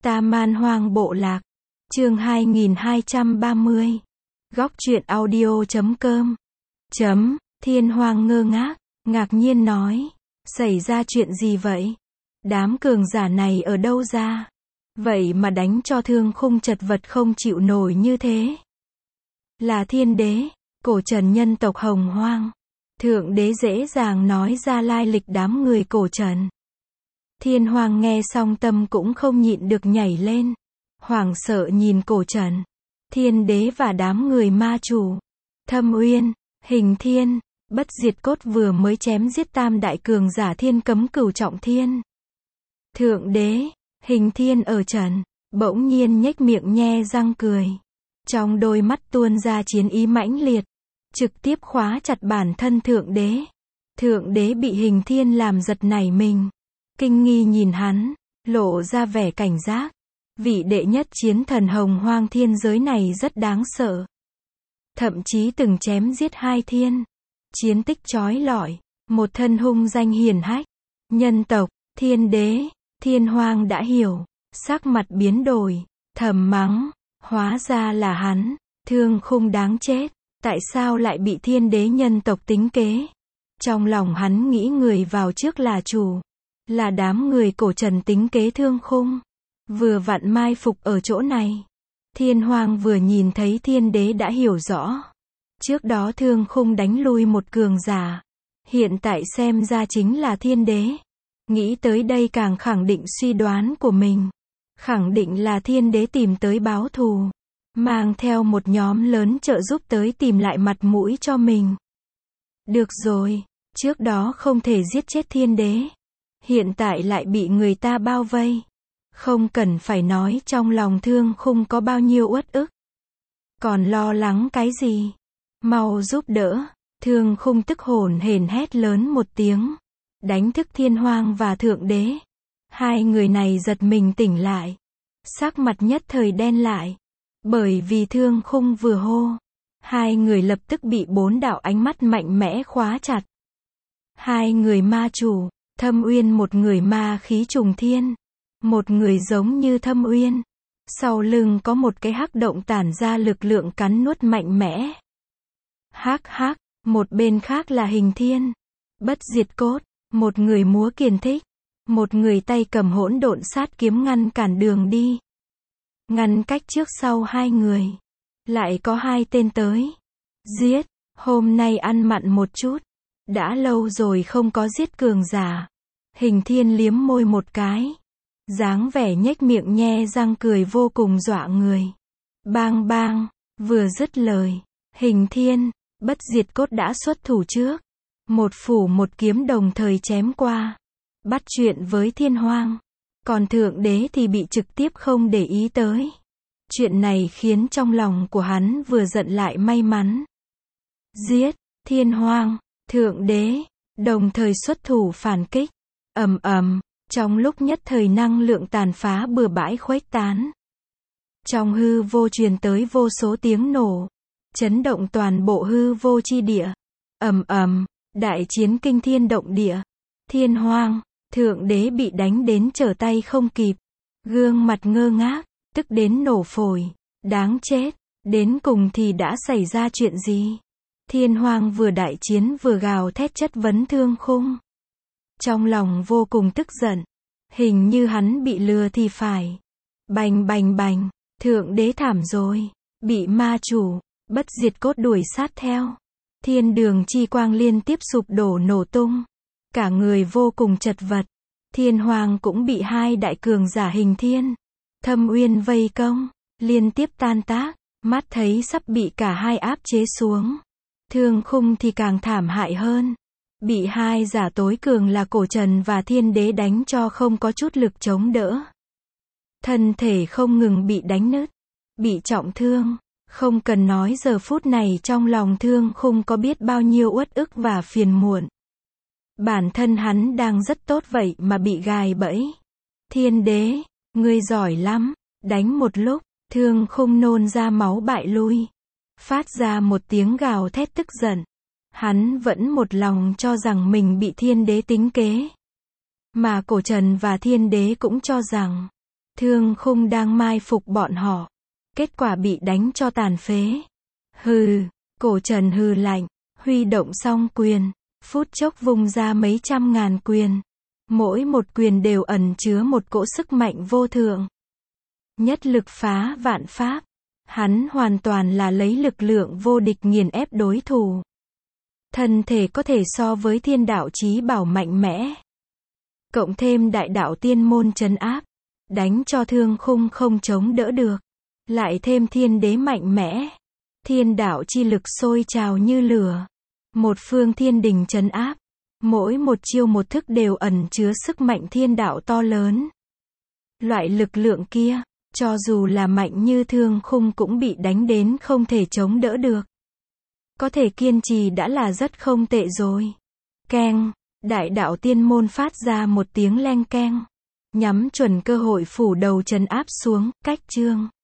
Ta Man Hoang Bộ Lạc. Chương 2230. Góc truyện audio.com. Thiên Hoang ngơ ngác, ngạc nhiên nói. Xảy ra chuyện gì vậy? Đám cường giả này ở đâu ra? Vậy mà đánh cho Thương Khung chật vật không chịu nổi như thế. Là thiên đế, cổ trần nhân tộc Hồng Hoang. Thượng đế dễ dàng nói ra lai lịch đám người cổ trần. Thiên Hoang nghe xong tâm cũng không nhịn được nhảy lên. Hoảng sợ nhìn cổ trần, thiên đế và đám người ma chủ. Thâm Uyên, Hình Thiên, Bất Diệt Cốt vừa mới chém giết tam đại cường giả Thiên Cấm Cửu Trọng Thiên. Thượng đế, Hình Thiên ở trần, bỗng nhiên nhếch miệng nhe răng cười. Trong đôi mắt tuôn ra chiến ý mãnh liệt, trực tiếp khóa chặt bản thân thượng đế. Thượng đế bị Hình Thiên làm giật nảy mình. Kinh nghi nhìn hắn, lộ ra vẻ cảnh giác. Vị đệ nhất chiến thần Hồng Hoang thiên giới này rất đáng sợ. Thậm chí từng chém giết 2 thiên. Chiến tích chói lọi, một thân hung danh hiển hách. Nhân tộc, thiên đế, Thiên Hoang đã hiểu, sắc mặt biến đổi, thầm mắng, hóa ra là hắn, Thương Khung đáng chết, tại sao lại bị thiên đế nhân tộc tính kế? Trong lòng hắn nghĩ người vào trước là chủ, là đám người cổ trần tính kế Thương Khung. Vừa vặn mai phục ở chỗ này. Thiên Hoang vừa nhìn thấy thiên đế đã hiểu rõ. Trước đó Thương Khung đánh lui một cường giả. Hiện tại xem ra chính là thiên đế. Nghĩ tới đây càng khẳng định suy đoán của mình. Khẳng định là thiên đế tìm tới báo thù. Mang theo một nhóm lớn trợ giúp tới tìm lại mặt mũi cho mình. Được rồi, trước đó không thể giết chết thiên đế. Hiện tại lại bị người ta bao vây. Không cần phải nói trong lòng Thương Khung có bao nhiêu uất ức. Còn lo lắng cái gì? Mau giúp đỡ. Thương Khung tức hổn hển hét lớn một tiếng. Đánh thức Thiên Hoang và Thượng Đế. Hai người này giật mình tỉnh lại. Sắc mặt nhất thời đen lại. Bởi vì Thương Khung vừa hô. Hai người lập tức bị 4 đạo ánh mắt mạnh mẽ khóa chặt. Hai người ma chủ, Thâm Uyên một người ma khí trùng thiên. Một người giống như Thâm Uyên. Sau lưng có một cái hắc động tản ra lực lượng cắn nuốt mạnh mẽ. Hắc hắc, một bên khác là Hình Thiên. Bất Diệt Cốt, một người múa kiền thích. Một người tay cầm hỗn độn sát kiếm ngăn cản đường đi. Ngăn cách trước sau hai người. Lại có 2 tên tới. Giết, hôm nay ăn mặn một chút. Đã lâu rồi không có giết cường giả. Hình Thiên liếm môi một cái. Dáng vẻ nhếch miệng nhe răng cười vô cùng dọa người. Bang bang, vừa dứt lời, Hình Thiên, Bất Diệt Cốt đã xuất thủ trước. Một phủ một kiếm đồng thời chém qua. Bắt chuyện với Thiên Hoang. Còn Thượng Đế thì bị trực tiếp không để ý tới. Chuyện này khiến trong lòng của hắn vừa giận lại may mắn. Giết, Thiên Hoang, Thượng Đế, đồng thời xuất thủ phản kích. Ầm ầm. Trong lúc nhất thời năng lượng tàn phá bừa bãi khuếch tán. Trong hư vô truyền tới vô số tiếng nổ. Chấn động toàn bộ hư vô chi địa. Ầm ầm, đại chiến kinh thiên động địa. Thiên Hoang, Thượng Đế bị đánh đến trở tay không kịp. Gương mặt ngơ ngác, tức đến nổ phổi. Đáng chết, đến cùng thì đã xảy ra chuyện gì? Thiên Hoang vừa đại chiến vừa gào thét chất vấn Thương Khung. Trong lòng vô cùng tức giận. Hình như hắn bị lừa thì phải. Bành bành bành. Thượng Đế thảm rồi. Bị ma chủ, Bất Diệt Cốt đuổi sát theo. Thiên đường chi quang liên tiếp sụp đổ nổ tung. Cả người vô cùng chật vật. Thiên Hoang cũng bị 2 đại cường giả Hình Thiên, Thâm Uyên vây công. Liên tiếp tan tác. Mắt thấy sắp bị cả hai áp chế xuống. Thương Khung thì càng thảm hại hơn. Bị 2 giả tối cường là cổ trần và thiên đế đánh cho không có chút lực chống đỡ. Thân thể không ngừng bị đánh nứt. Bị trọng thương. Không cần nói giờ phút này trong lòng Thương Khung có biết bao nhiêu uất ức và phiền muộn. Bản thân hắn đang rất tốt vậy mà bị gài bẫy. Thiên đế, ngươi giỏi lắm. Đánh một lúc, Thương Khung nôn ra máu bại lui. Phát ra một tiếng gào thét tức giận. Hắn vẫn một lòng cho rằng mình bị thiên đế tính kế. Mà cổ trần và thiên đế cũng cho rằng Thương Khung đang mai phục bọn họ. Kết quả bị đánh cho tàn phế. Hừ, cổ Trần hừ lạnh, huy động song quyền, phút chốc vung ra mấy trăm ngàn quyền. Mỗi một quyền đều ẩn chứa một cỗ sức mạnh vô thượng. Nhất lực phá vạn pháp. Hắn hoàn toàn là lấy lực lượng vô địch nghiền ép đối thủ. Thân thể có thể so với thiên đạo chí bảo mạnh mẽ. Cộng thêm đại đạo tiên môn trấn áp, đánh cho Thương Khung không chống đỡ được. Lại thêm thiên đế mạnh mẽ. Thiên đạo chi lực sôi trào như lửa. Một phương thiên đình trấn áp. Mỗi một chiêu một thức đều ẩn chứa sức mạnh thiên đạo to lớn. Loại lực lượng kia, cho dù là mạnh như Thương Khung cũng bị đánh đến không thể chống đỡ được. Có thể kiên trì đã là rất không tệ rồi. Keng, đại đạo tiên môn phát ra một tiếng leng keng. Nhắm chuẩn cơ hội phủ đầu trấn áp xuống, cách chương.